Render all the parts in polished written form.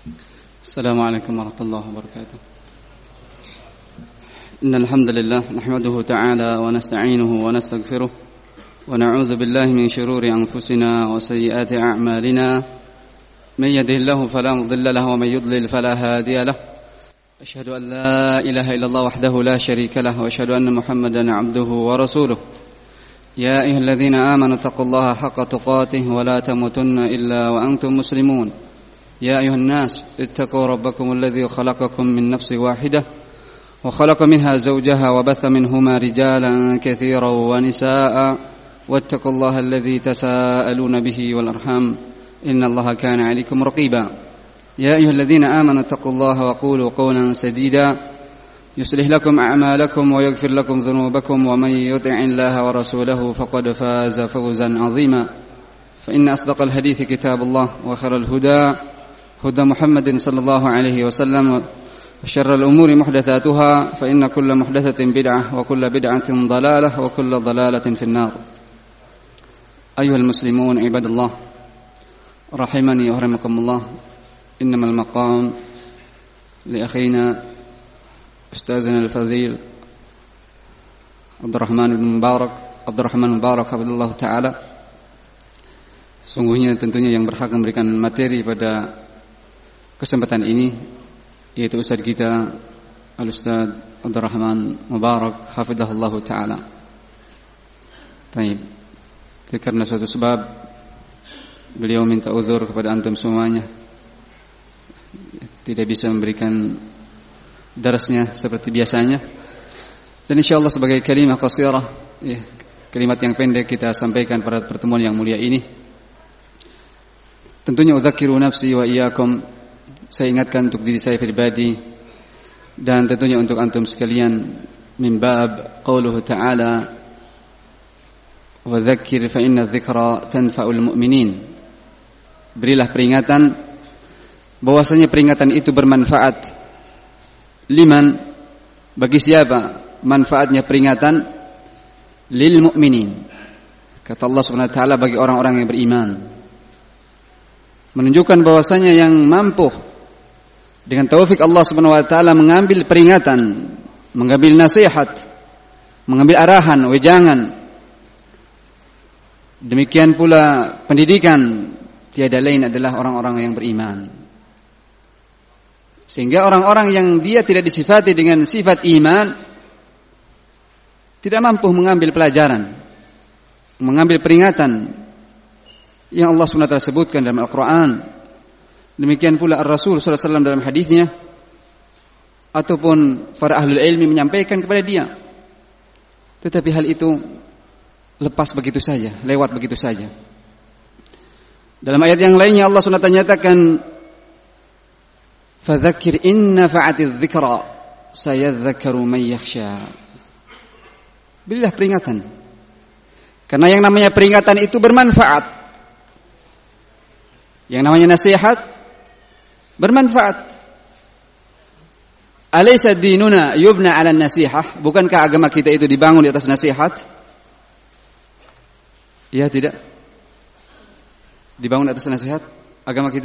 السلام عليكم ورحمة الله وبركاته. إن الحمد لله نحمده تعالى ونستعينه ونستغفره ونعوذ بالله من شرور أنفسنا وسيئات أعمالنا، من يهده الله فلا مضل له ومن يضلل فلا هادي له. أشهد أن لا إله إلا الله وحده لا شريك له، وأشهد أن محمدا عبده ورسوله. يا أيها الذين آمنوا اتقوا الله حق تقاته ولا تموتن إلا وأنتم مسلمون. يا أيها الناس اتقوا ربكم الذي خلقكم من نفس واحدة وخلق منها زوجها وبث منهما رجالا كثيرا ونساء، واتقوا الله الذي تساءلون به والأرحام إن الله كان عليكم رقيبا. يا أيها الذين آمنوا اتقوا الله وقولوا قولا سديدا يصلح لكم أعمالكم ويغفر لكم ذنوبكم، ومن يطع الله ورسوله فقد فاز فوزا عظيما. فإن أصدق الحديث كتاب الله، وخير الهدى هدى محمد صلى الله عليه وسلم، وشر الأمور محدثاتها، فإن كل محدثة بدعة وكل بدعة ضلالة وكل ضلالة في النار. أيها المسلمون عباد الله رحمني ورحمكم الله، إنما المقام لأخينا أستاذنا الفضيل عبد الرحمن Mubarak hafizahullah taala. Sungguhnya tentunya yang berhak memberikan materi pada kesempatan ini yaitu Ustaz kita Al-Ustaz Abdurrahman Mubarak hafizahullah taala. Baik. Karena suatu sebab beliau minta uzur kepada antum semuanya, tidak bisa memberikan darasnya seperti biasanya. Dan insyaallah sebagai kalimat qasirah, kalimat yang pendek kita sampaikan pada pertemuan yang mulia ini. Tentunya udzakiru nafsi wa iyyakum, saya ingatkan untuk diri saya pribadi dan tentunya untuk antum sekalian, min bab qauluhu ta'ala wa dzakir fa inna dzikra tanfa'ul mu'minin. Berilah peringatan bahwasanya peringatan itu bermanfaat. Liman, bagi siapa? Manfaatnya peringatan lil mu'minin. Kata Allah Subhanahu wa taala, bagi orang-orang yang beriman. Menunjukkan bahwasanya yang mampu dengan taufik Allah Subhanahu wa taala mengambil peringatan, mengambil nasihat, mengambil arahan, wejangan. Demikian pula pendidikan, tiada lain adalah orang-orang yang beriman. Sehingga orang-orang yang dia tidak disifati dengan sifat iman tidak mampu mengambil pelajaran, mengambil peringatan yang Allah SWT sebutkan dalam Al-Quran. Demikian pula Ar-Rasul SAW dalam hadisnya, ataupun para ahlul ilmi menyampaikan kepada dia. Tetapi hal itu lepas begitu saja, lewat begitu saja. Dalam ayat yang lainnya Allah SWT nyatakan, fadzakir inna fa'atiz dzikra sayadzakkaru man yakhsha. Berilah peringatan, karena yang namanya peringatan itu bermanfaat. Yang namanya nasihat bermanfaat. Alaysa dinuna yubna 'ala nasihah? Bukankah agama kita itu dibangun di atas nasihat? Ya, tidak? Dibangun di atas nasihat agama kita?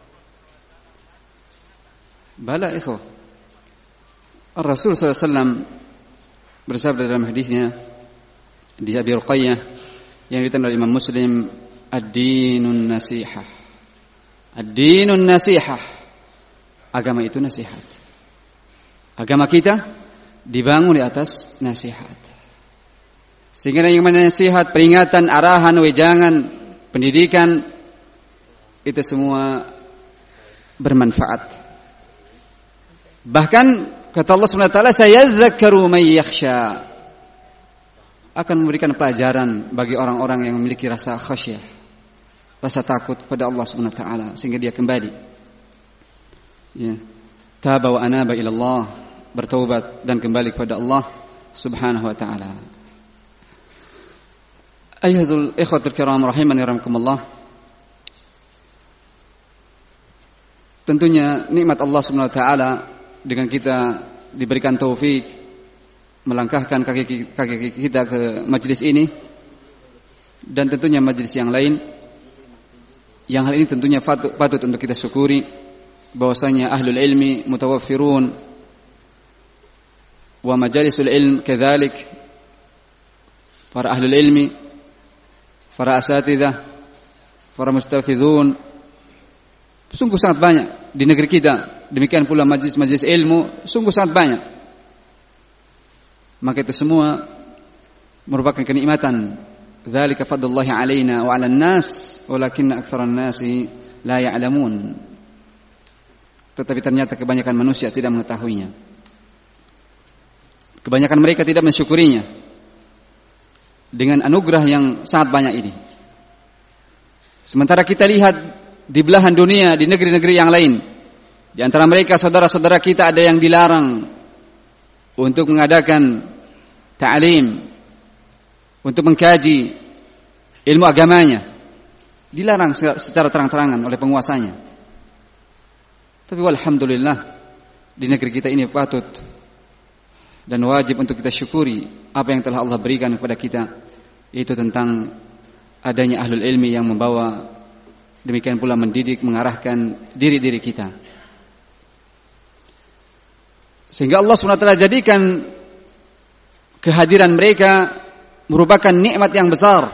Bala ikhwah. Ar-Rasul SAW bersabda dalam hadisnya di Abi Ruqayyah yang diriwayatkan oleh Imam Muslim, ad-dinun nasihah. Ad-dinun nasihah. Agama itu nasihat. Agama kita dibangun di atas nasihat. Sehingga yang namanya nasihat, peringatan, arahan, wejangan, pendidikan, itu semua bermanfaat. Bahkan kata Allah SWT, sayadzakkaru man yakhsha, akan memberikan pelajaran bagi orang-orang yang memiliki rasa khasyah, rasa takut kepada Allah SWT, sehingga dia kembali, ya, taba wa anaba ila Allah, bertaubat dan kembali kepada Allah Subhanahu wa taala. Ayyuhal ikhwatul kiram rahimani rahimakumullah. Tentunya nikmat Allah Subhanahu wa taala dengan kita diberikan taufik melangkahkan kaki kita ke majelis ini, dan tentunya majelis yang lain, yang hal ini tentunya patut untuk kita syukuri bahwasanya ahlul ilmi mutawaffirun wa majalisul ilm kadzalik, para ahlul ilmi, para asatidzah, para mustafidun sungguh sangat banyak di negeri kita. Demikian pula majlis-majlis ilmu sungguh sangat banyak. Maka itu semua merupakan kenikmatan. Dzalika fadlullahi alaina wa 'alan nas walakinna aktsaran nasi la ya'lamun. Tetapi ternyata kebanyakan manusia tidak mengetahuinya. Kebanyakan mereka tidak mensyukurinya dengan anugerah yang sangat banyak ini. Sementara kita lihat di belahan dunia, di negeri-negeri yang lain, di antara mereka saudara-saudara kita ada yang dilarang untuk mengadakan ta'lim, untuk mengkaji ilmu agamanya. Dilarang secara terang-terangan oleh penguasanya. Tapi walhamdulillah, di negeri kita ini patut dan wajib untuk kita syukuri apa yang telah Allah berikan kepada kita, yaitu tentang adanya ahlul ilmi yang membawa, demikian pula mendidik, mengarahkan diri-diri kita. Sehingga Allah SWT jadikan kehadiran mereka merupakan nikmat yang besar,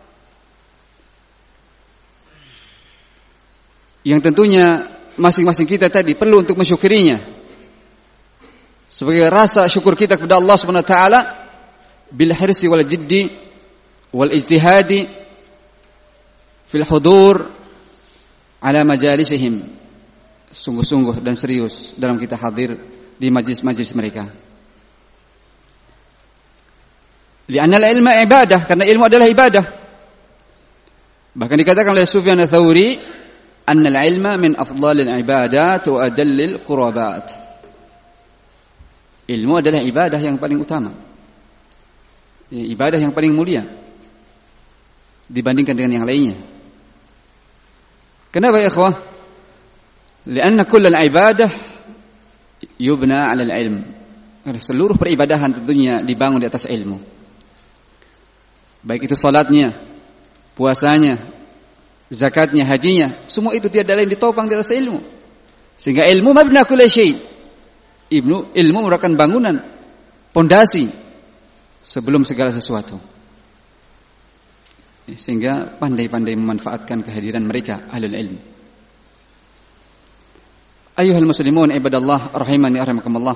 yang tentunya masing-masing kita tadi perlu untuk mensyukurinya sebagai rasa syukur kita kepada Allah Subhanahu wa taala bil hirsi wal jiddi wal ijtihadi fil hudur ala majalisihim, sungguh-sungguh dan serius dalam kita hadir di majlis-majlis mereka. Li'anna al-ilma ibadah, karena ilmu adalah ibadah. Bahkan dikatakan oleh Sufyan ats-Tsauri, anna al-ilma min afdhalil ibadat wa ajallil qurbat. Ilmu adalah ibadah yang paling utama, ibadah yang paling mulia dibandingkan dengan yang lainnya. Kenapa ya ikhwah? Lianna kull al-ibadah yubna 'ala al-ilm. Karena seluruh peribadahan tentunya dibangun di atas ilmu. Baik itu salatnya, puasanya, zakatnya, hajinya, semua itu tiada lain ditopang di atas ilmu. Sehingga ilmu mabna kulli syai'. Ilmu merupakan bangunan, pondasi sebelum segala sesuatu. Sehingga pandai-pandai memanfaatkan kehadiran mereka ahlul ilmi. Ayyuhal muslimun ibadallah rahimani rahimakumullah.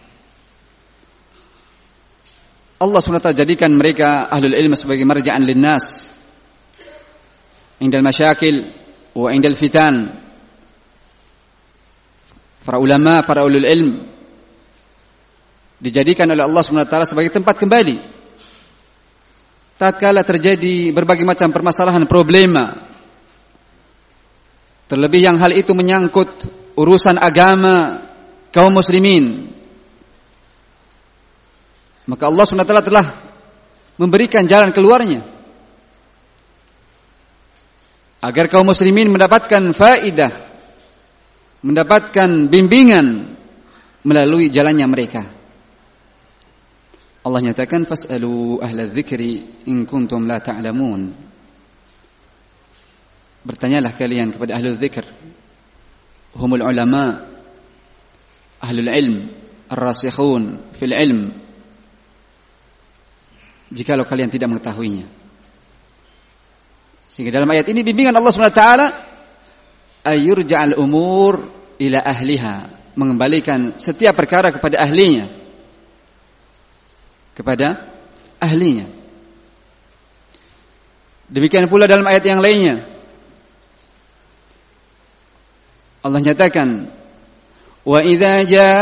Allah SWT jadikan mereka ahlul ilmi sebagai marja'an linnas indal masyakil wa indal fitan. Para ulama, para ulul ilm dijadikan oleh Allah SWT sebagai tempat kembali tatkala terjadi berbagai macam permasalahan, problema, terlebih yang hal itu menyangkut urusan agama kaum muslimin. Maka Allah SWT telah memberikan jalan keluarnya agar kaum muslimin mendapatkan faidah, mendapatkan bimbingan melalui jalannya mereka. Allah nyatakan fas'alu ahla dzikri in kuntum la ta'lamun. Bertanyalah kalian kepada ahli dzikr, humul ulama, ahlul ilm, ar-rasikhun fil ilm, jikalau kalian tidak mengetahuinya. Sehingga dalam ayat ini bimbingan Allah SWT ayyurja'al umur ila ahliha, mengembalikan setiap perkara kepada ahlinya, kepada ahlinya. Demikian pula dalam ayat yang lainnya Allah nyatakan wa idza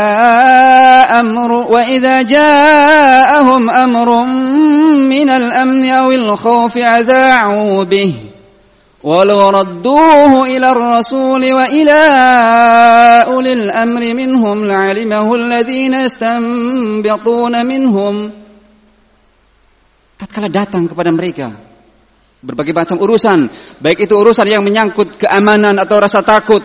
ja'ahum amrun minal amni awil khawfi adha'u bihi walau radduhu ila ar-rasul wa ila ulil amri minhum la'alimahu alladhina yastanbituna minhum. Tatkala datang kepada mereka berbagai macam urusan, baik itu urusan yang menyangkut keamanan atau rasa takut,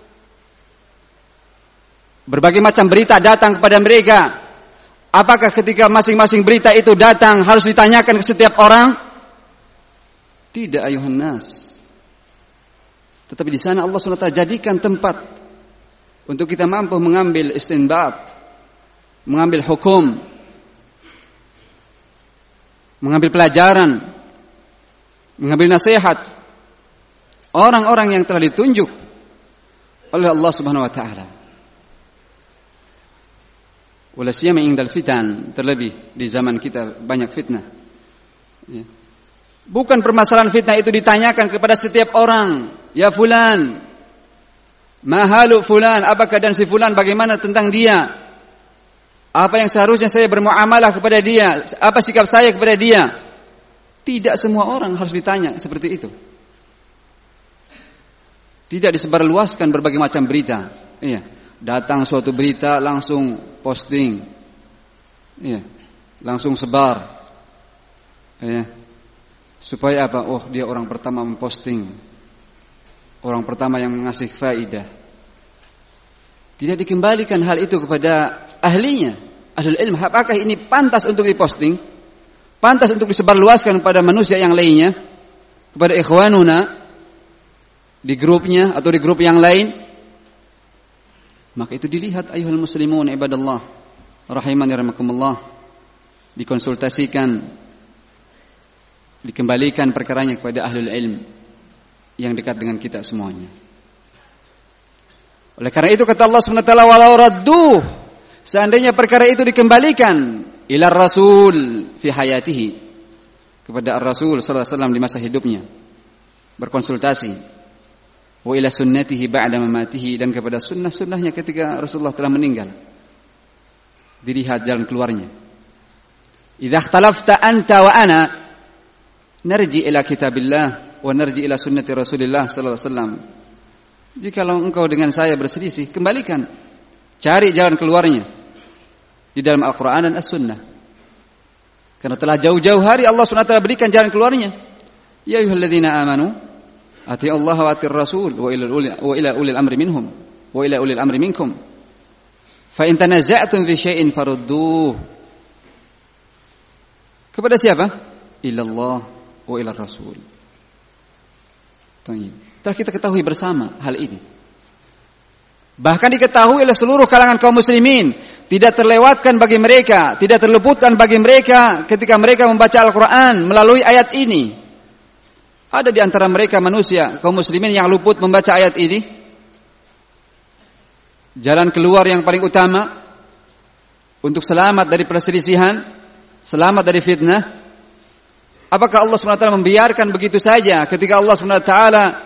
berbagai macam berita datang kepada mereka, apakah ketika masing-masing berita itu datang harus ditanyakan ke setiap orang? Tidak, ayuhan nas. Tetapi di sana Allah SWT jadikan tempat untuk kita mampu mengambil istinbat, mengambil hukum, mengambil pelajaran, mengambil nasihat orang-orang yang telah ditunjuk oleh Allah Subhanahu wa taala. Wala siyama indal fitan, terlebih di zaman kita banyak fitnah. Ya. Bukan permasalahan fitnah itu ditanyakan kepada setiap orang, ya fulan, mahalu fulan, apa keadaan si fulan, bagaimana tentang dia? Apa yang seharusnya saya bermuamalah kepada dia? Apa sikap saya kepada dia? Tidak semua orang harus ditanya seperti itu. Tidak disebarluaskan berbagai macam berita. Iya. Datang suatu berita langsung posting, iya, langsung sebar, iya. Supaya apa? Oh, dia orang pertama memposting, orang pertama yang mengasih faidah. Tidak dikembalikan hal itu kepada ahlinya, ahlul ilm. Apakah ini pantas untuk diposting? Pantas untuk disebarluaskan kepada manusia yang lainnya, kepada ikhwanuna di grupnya atau di grup yang lain? Maka itu dilihat ayuhal muslimun ibadallah rahimani rahimakumullah, dikonsultasikan, dikembalikan perkaranya kepada ahlul ilm yang dekat dengan kita semuanya. Oleh karena itu kata Allah Subhanahu wa taala, walau radduh, seandainya perkara itu dikembalikan ila rasul fi hayatihi, kepada ar-rasul sallallahu alaihi wasallam di masa hidupnya, berkonsultasi, wa ila sunnatihi ba'da mamatihi, dan kepada sunnah-sunnahnya ketika Rasulullah telah meninggal, dilihat jalan keluarnya. Idza ikhtalafta anta wa ana narji ila kitabillah wa narji ila sunnati Rasulillah sallallahu alaihi wasallam. Jikalau engkau dengan saya berselisih, kembalikan, cari jalan keluarnya di dalam Al-Qur'an dan As-Sunnah. Karena telah jauh-jauh hari Allah SWT berikan jalan keluarnya. Ya ayyuhalladzina amanu atii'u Allah wa atii'ur Rasul wa ila ulil amri minhum wa ila ulil amri minkum. Fa in tanaza'tum fi syai'in farudduh. Kepada siapa? Ilallah wa ila Rasul. Telah kita ketahui bersama hal ini. Bahkan diketahui oleh seluruh kalangan kaum muslimin, tidak terlewatkan bagi mereka, tidak terluputkan bagi mereka ketika mereka membaca Al-Qur'an melalui ayat ini. Ada di antara mereka manusia, kaum muslimin yang luput membaca ayat ini. Jalan keluar yang paling utama untuk selamat dari perselisihan, selamat dari fitnah. Apakah Allah SWT membiarkan begitu saja ketika Allah SWT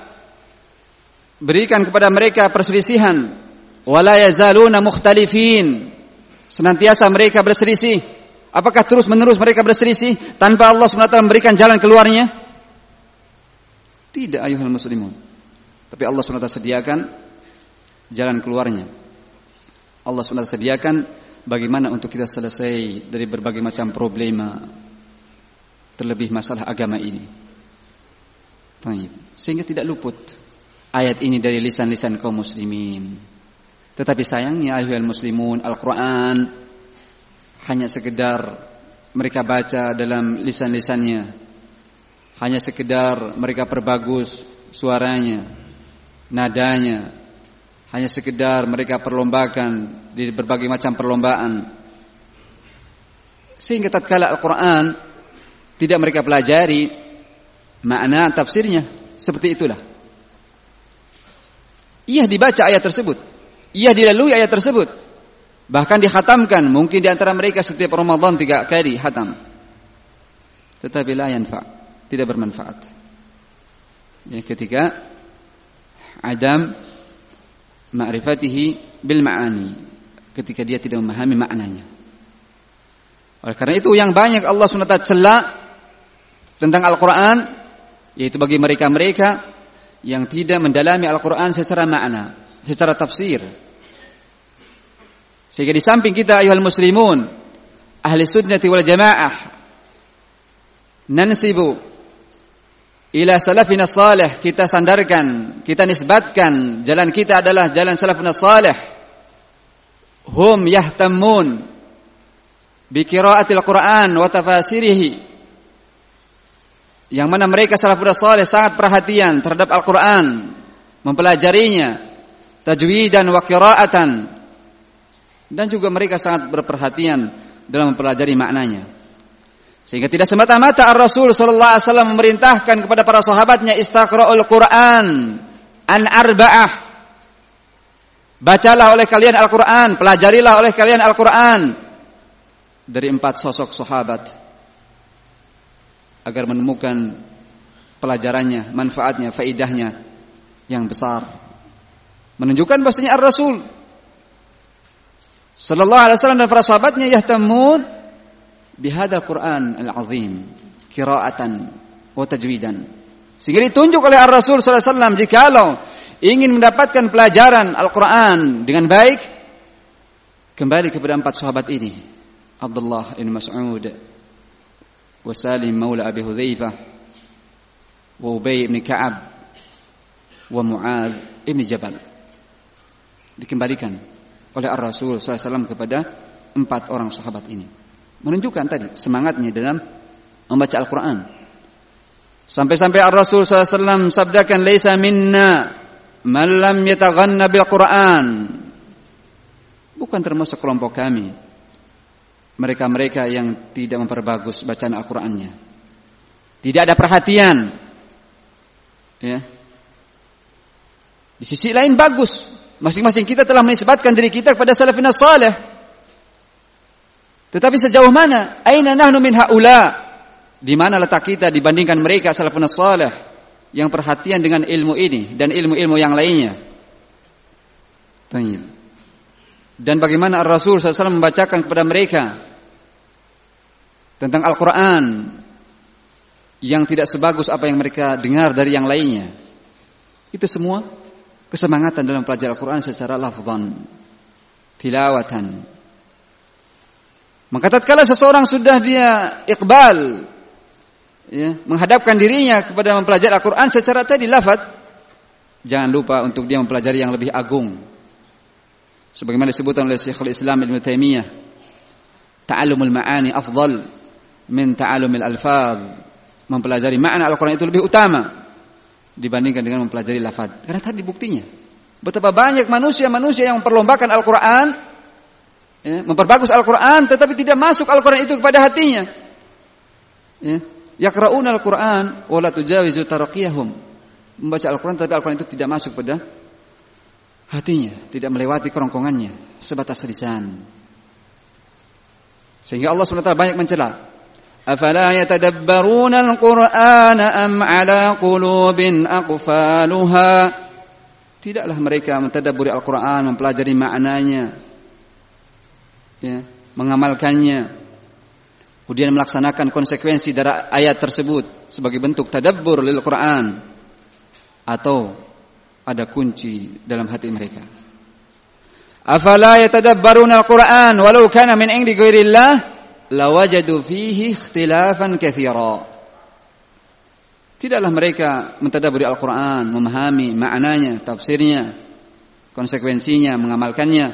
berikan kepada mereka perselisihan? Wala yazaluna mukhtalifin. Senantiasa mereka berselisih. Apakah terus menerus mereka berselisih tanpa Allah SWT memberikan jalan keluarnya? Tidak ayuhal muslimun. Tapi Allah SWT sediakan jalan keluarnya. Allah SWT sediakan bagaimana untuk kita selesai dari berbagai macam problema, terlebih masalah agama ini. Sehingga tidak luput ayat ini dari lisan-lisan kaum muslimin. Tetapi sayangnya ayuhal muslimun, Al-Quran hanya sekedar mereka baca dalam lisan-lisannya, hanya sekedar mereka perbagus suaranya, nadanya, hanya sekedar mereka perlombakan di berbagai macam perlombaan. Sehingga tatkala Al-Quran tidak mereka pelajari makna tafsirnya, seperti itulah. Ia dibaca ayat tersebut, ia dilalui ayat tersebut, bahkan dikhatamkan, mungkin di antara mereka setiap Ramadan 3 kali khatam. Tetapi la yanfa', tidak bermanfaat. Ya, ketika adam ma'rifatihi bil ma'ani, ketika dia tidak memahami maknanya. Oleh karena itu yang banyak Allah SWT cela tentang Al-Quran, yaitu bagi mereka-mereka yang tidak mendalami Al-Quran secara makna, secara tafsir. Sehingga di samping kita ayuhal muslimun, ahli sunnati wal jamaah, nansibu ila salafina salih, kita sandarkan, kita nisbatkan jalan kita adalah jalan salafuna salih. Hum yahtammun bi qiraatil Qur'an wa tafasirihi, yang mana mereka salafuna salih sangat perhatian terhadap Al-Qur'an, mempelajarinya, tajwidan wa qira'atan. Dan juga mereka sangat berperhatian dalam mempelajari maknanya. Sehingga tidak semata-mata Ar-Rasul sallallahu alaihi wasallam memerintahkan kepada para sahabatnya istaqra'ul Qur'an an arba'ah. Bacalah oleh kalian Al-Qur'an, pelajarilah oleh kalian Al-Qur'an dari 4 sosok sahabat agar menemukan pelajarannya, manfaatnya, faidahnya yang besar. Menunjukkan bahwasanya Ar-Rasul sallallahu alaihi wasallam dan para sahabatnya yahtamun bihadzal Qur'an al-azim qira'atan wa tajwidan. Sehingga ditunjuk oleh Ar-Rasul sallallahu alaihi wasallam jikalau ingin mendapatkan pelajaran Al-Qur'an dengan baik, kembali kepada 4 sahabat ini, Abdullah bin Mas'ud, wa Salim maula Abi Hudzaifah, wa Ubay bin Ka'ab, wa Mu'adz bin Jabal. Dikembalikan oleh Ar-Rasul sallallahu alaihi wasallam kepada 4 orang sahabat ini. Menunjukkan tadi semangatnya dalam membaca Al-Qur'an. Sampai-sampai Ar-Rasul sallallahu alaihi wasallam sabdakan, "Laisa minna man lam yataghanna bil Qur'an." Bukan termasuk kelompok kami mereka-mereka yang tidak memperbagus bacaan Al-Qur'annya. Tidak ada perhatian. Ya. Di sisi lain bagus. Masing-masing kita telah menisbatkan diri kita kepada salafin salih. Tetapi sejauh mana? Aina nahnu min haula? Di mana letak kita dibandingkan mereka salafun salih yang perhatian dengan ilmu ini dan ilmu-ilmu yang lainnya? Tanya. Dan bagaimana Ar-Rasul SAW membacakan kepada mereka tentang Al-Quran yang tidak sebagus apa yang mereka dengar dari yang lainnya? Itu semua kesemangatan dalam pelajaran Al-Quran secara lafzan, tilawatan. Maka tatkala seseorang sudah dia iqbal, ya, menghadapkan dirinya kepada mempelajari Al-Quran secara tadi lafaz, jangan lupa untuk dia mempelajari yang lebih agung. Sebagaimana disebutkan oleh Syekhul Islam Ibnu Taimiyah, ta'allumul ma'ani afdal min ta'allumil alfaz. Mempelajari makna Al-Quran itu lebih utama dibandingkan dengan mempelajari lafaz. Karena tadi buktinya betapa banyak manusia-manusia yang memperlombakan Al-Quran, ya, memperbagus Al-Quran, tetapi tidak masuk Al-Quran itu kepada hatinya. Ya, yaqra'una Al-Quran wa la tujawizu taraqiyahum. Membaca Al-Quran tetapi Al-Quran itu tidak masuk pada hatinya, tidak melewati kerongkongannya, sebatas lisan. Sehingga Allah SWT banyak mencela. Afala yatadabbaruna al-Qur'ana am ala qulubin aqfaluha. Tidaklah mereka mentadabburi Al-Qur'an, mempelajari maknanya, ya, mengamalkannya, kemudian melaksanakan konsekuensi dari ayat tersebut sebagai bentuk tadabbur lil Qur'an, atau ada kunci dalam hati mereka. Afala yatadabbaruna al-Qur'an walau kana min 'indi ghairillah lawajadu fihi ikhtilafan katsira. Tidaklah mereka mentadabburi Al-Qur'an, memahami maknanya, tafsirnya, konsekuensinya, mengamalkannya.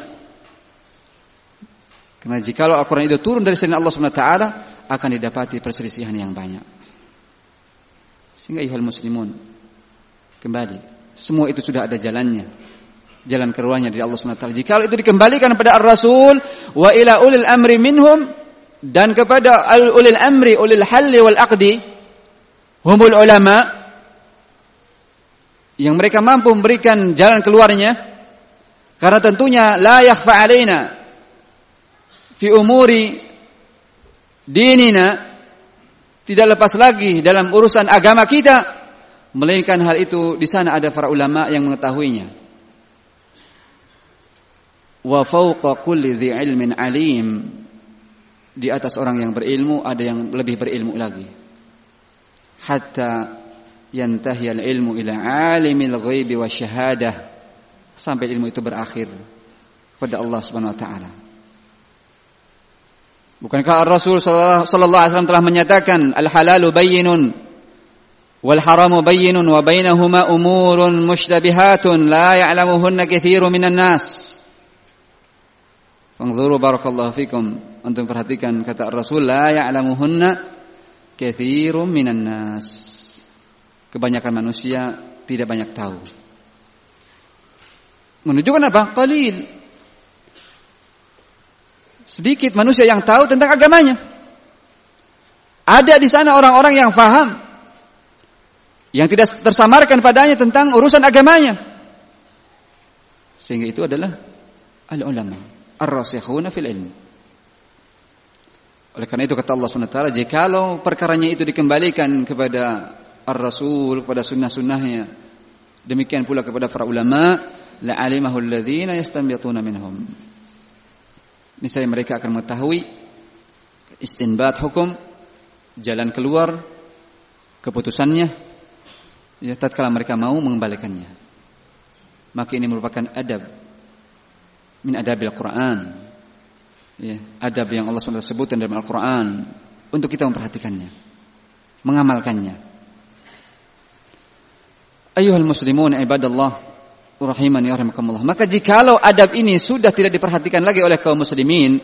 Karena jikalau Al-Qur'an itu turun dari sisi Allah Subhanahu wa taala, akan didapati perselisihan yang banyak. Sehingga ayyuhal muslimun, kembali, semua itu sudah ada jalannya. Jalan keluarnya dari Allah Subhanahu wa taala. Jikalau itu dikembalikan kepada Ar-Rasul wa ila ulil amri minhum, dan kepada ulil amri, ulil halli wal aqdi, humul ulama, yang mereka mampu memberikan jalan keluarnya. Karena tentunya la yakhfa alaina fi umuri dinina, tidak lepas lagi dalam urusan agama kita, melainkan hal itu di sana ada para ulama yang mengetahuinya. Wa fawqa kulli dhi ilmin alim, di atas orang yang berilmu ada yang lebih berilmu lagi. Hatta yantahi al-ilmu ila alimil ghaibi wasyahadah, sampai ilmu itu berakhir kepada Allah Subhanahu wa taala. Bukankah Rasul sallallahu alaihi wasallam telah menyatakan al-halalu bayyinun wal haramu bayyinun wa bainahuma umurun mushtabihatun la ya'lamuhunna katsirun minan nas. Fanzuru barakallahu fikum, antum perhatikan kata Rasul, la ya'lamuhunna katsirun minan nas. Kebanyakan manusia tidak banyak tahu. Menunjukkan apa? Qalil. Sedikit manusia yang tahu tentang agamanya. Ada di sana orang-orang yang faham, yang tidak tersamarkan padanya tentang urusan agamanya. Sehingga itu adalah al-ulama, ar-rasikhuna fil ilm. Oleh karena itu kata Allah SWT, jikalau perkaranya itu dikembalikan kepada ar-rasul, kepada sunnah-sunnahnya, demikian pula kepada para ulama, la'alimahu alladhina yastanbituna minhum. Niscaya mereka akan mengetahui istinbat hukum, jalan keluar keputusannya, ya, tatkala mereka mau mengembalikannya. Maka ini merupakan adab min adabil Quran, ya, adab yang Allah SWT sebutkan dalam Al-Quran untuk kita memperhatikannya, mengamalkannya. Ayyuhal muslimun ibadallah rahimani wa rahimakumullah. Maka jikalau adab ini sudah tidak diperhatikan lagi oleh kaum muslimin,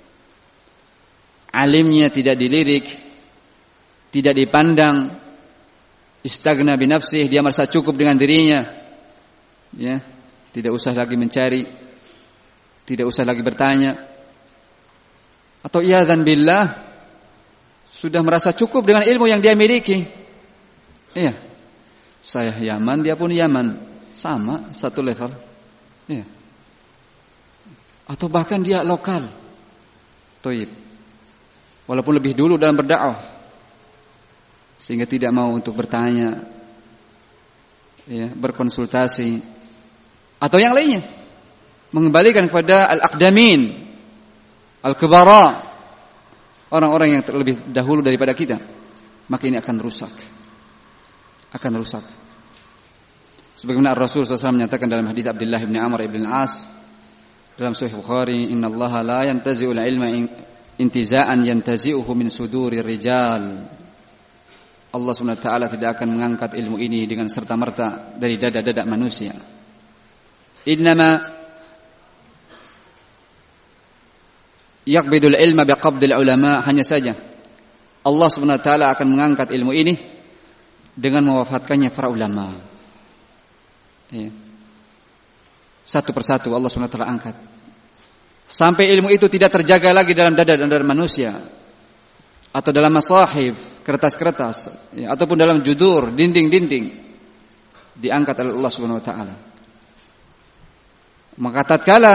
alimnya tidak dilirik, tidak dipandang, istagna binafsih, dia merasa cukup dengan dirinya, ya, tidak usah lagi mencari, tidak usah lagi bertanya, atau iyadzan billah sudah merasa cukup dengan ilmu yang dia miliki. Iya, saya Yaman, dia pun Yaman, sama satu level, iya. Atau bahkan dia lokal, toib, walaupun lebih dulu dalam berdakwah, sehingga tidak mau untuk bertanya, ya, berkonsultasi, atau yang lainnya, mengembalikan kepada al-aqdamin, al-kibara, orang-orang yang terlebih dahulu daripada kita. Maka ini akan rusak, akan rusak. Sebagaimana Rasul SAW menyatakan dalam hadits Abdullah bin Amr bin Al-As dalam Sahih Bukhari, innallaha la yantazi'ul ilma intiza'an yantazi'uhu min sudurir rijal. Allah SWT tidak akan mengangkat ilmu ini dengan serta-merta dari dada-dada manusia. Innama yaqbidul ilma biqabdil ulama, hanya saja Allah SWT akan mengangkat ilmu ini dengan mewafatkannya para ulama. Ya. Satu persatu Allah SWT angkat, sampai ilmu itu tidak terjaga lagi dalam dada-dada manusia, atau dalam masahif, kertas-kertas, ya, ataupun dalam judur, dinding-dinding, diangkat oleh Allah Subhanahu wa taala. Maka tatkala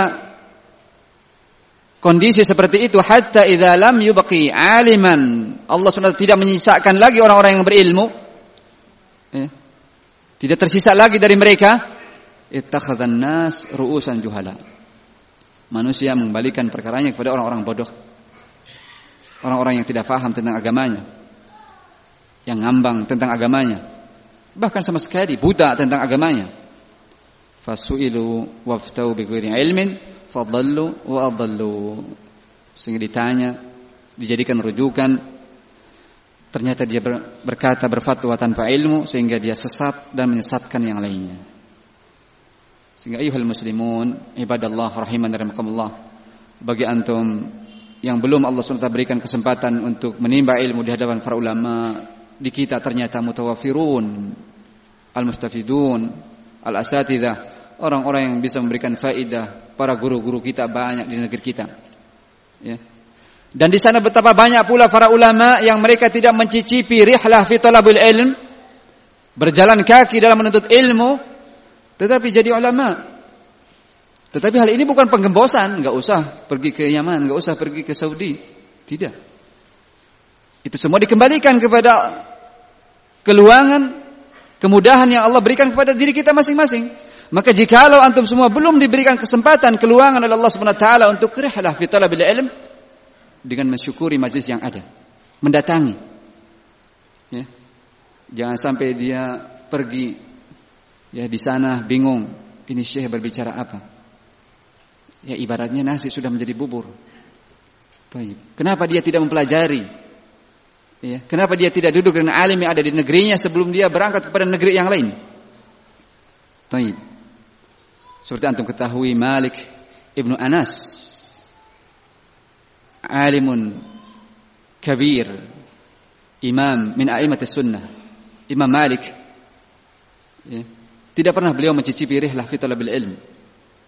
kondisi seperti itu, hatta idza lam yubqi aliman, Allah SWT tidak menyisakan lagi orang-orang yang berilmu, ya, tidak tersisa lagi dari mereka, ittakhadhan nas ru'usan juhala. Manusia mengembalikan perkaranya kepada orang-orang bodoh, orang-orang yang tidak faham tentang agamanya, yang ngambang tentang agamanya, bahkan sama sekali buta tentang agamanya. Fasu'ilu waftau bighairi ilmin fadallu wa adallu. Sehingga ditanya, dijadikan rujukan, ternyata dia berkata, berfatwa tanpa ilmu, sehingga dia sesat dan menyesatkan yang lainnya. Sehingga ayyuhal muslimun ibadallah rahiman dan rahimakumullah, bagi antum yang belum Allah SWT berikan kesempatan untuk menimba ilmu di hadapan para ulama, di kita ternyata mutawafirun, al-mustafidun, al-asatidah, orang-orang yang bisa memberikan faidah. Para guru-guru kita banyak di negeri kita, ya. Dan di sana betapa banyak pula para ulama yang mereka tidak mencicipi rihlah fi talabil ilm, berjalan kaki dalam menuntut ilmu, tetapi jadi ulama. Tetapi hal ini bukan penggembosan, enggak usah pergi ke Yaman, enggak usah pergi ke Saudi, tidak. Itu semua dikembalikan kepada keluangan, kemudahan yang Allah berikan kepada diri kita masing-masing. Maka jikalau antum semua belum diberikan kesempatan, keluangan oleh Allah Subhanahu wa taala untuk rihlah fi talabil ilm, dengan mensyukuri majlis yang ada, mendatangi, ya. Jangan sampai dia pergi, ya, di sana bingung, ini syekh berbicara apa, ya, ibaratnya nasi sudah menjadi bubur. Kenapa dia tidak mempelajari, ya, kenapa dia tidak duduk dengan alim yang ada di negerinya sebelum dia berangkat kepada negeri yang lain? Seperti antum ketahui, Malik ibnu Anas, alimun kabir, imam min a'immatis sunnah, Imam Malik, ya, tidak pernah beliau mencicipi rihlah fi talabil ilm.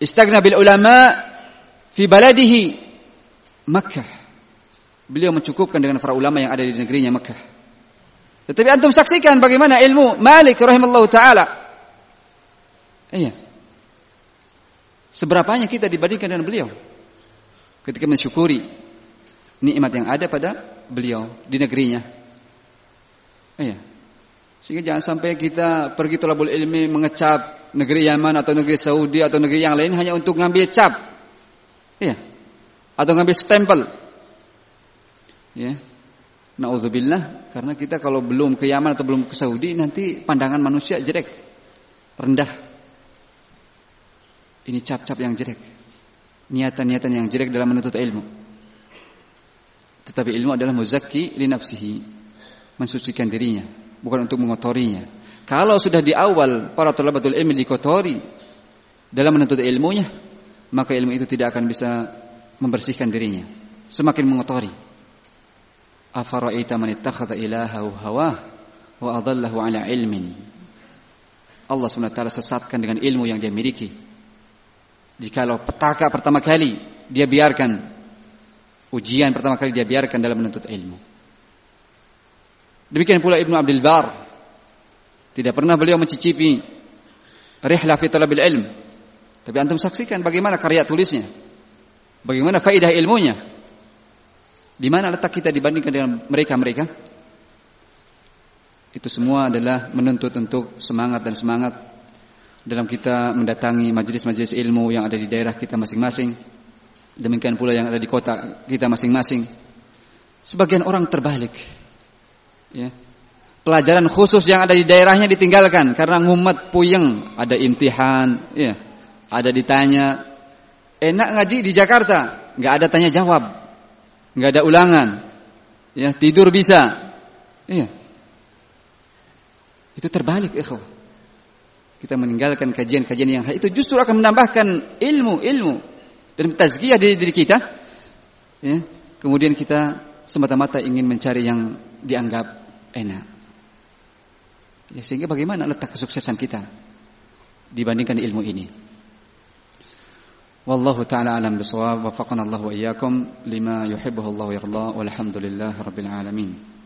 Istagna bil ulama fi baladihi Makkah. Beliau mencukupkan dengan para ulama yang ada di negerinya Makkah. Tetapi antum saksikan bagaimana ilmu Malik rahimallahu taala. Iya. Seberapanya kita dibandingkan dengan beliau ketika mensyukuri nikmat yang ada pada beliau di negerinya. Iya. Sehingga jangan sampai kita pergi thalabul ilmi mengecap negeri Yaman atau negeri Saudi atau negeri yang lain hanya untuk ngambil cap. Iya. Atau ngambil stempel. Ya. Nauzubillah, karena kita kalau belum ke Yaman atau belum ke Saudi nanti pandangan manusia jelek, rendah. Ini cap-cap yang jelek. Niatan-niatan yang jelek dalam menuntut ilmu. Tetapi ilmu adalah muzakki li nafsihi, mensucikan dirinya, bukan untuk mengotorinya. Kalau sudah di awal para thalabatul ilmi dikotori dalam menuntut ilmunya, maka ilmu itu tidak akan bisa membersihkan dirinya, semakin mengotori. Afara'aita man ittakhadha ilahahu hawah wa adallahu ala ilmin. Allah SWT sesatkan dengan ilmu yang dia miliki. Jikalau petaka pertama kali dia biarkan, ujian pertama kali dia biarkan dalam menuntut ilmu. Demikian pula Ibnu Abdul Bar, tidak pernah beliau mencicipi rihlah fi talabil ilm. Tapi antum saksikan bagaimana karya tulisnya, bagaimana faedah ilmunya. Di mana letak kita dibandingkan dengan mereka-mereka? Itu semua adalah menuntut untuk semangat dan semangat dalam kita mendatangi majelis-majelis ilmu yang ada di daerah kita masing-masing. Demikian pula yang ada di kota kita masing-masing. Sebagian orang terbalik, ya. Pelajaran khusus yang ada di daerahnya ditinggalkan karena ngumet puyeng, ada imtihan, ya. Ada ditanya. Enak ngaji di Jakarta, nggak ada tanya jawab, nggak ada ulangan, ya, tidur bisa, iya. Itu terbalik, ikhwah. Kita meninggalkan kajian-kajian yang itu justru akan menambahkan ilmu dan tazkiyah diri kita, ya. Kemudian kita semata-mata ingin mencari yang dianggap enak, ya, sehingga bagaimana letak kesuksesan kita dibandingkan ilmu ini? Wallahu ta'ala alam bisawab, wafaqana Allah wa iyyakum lima yuhibbuhu Allah wa yarda, walhamdulillahi rabbil alamin.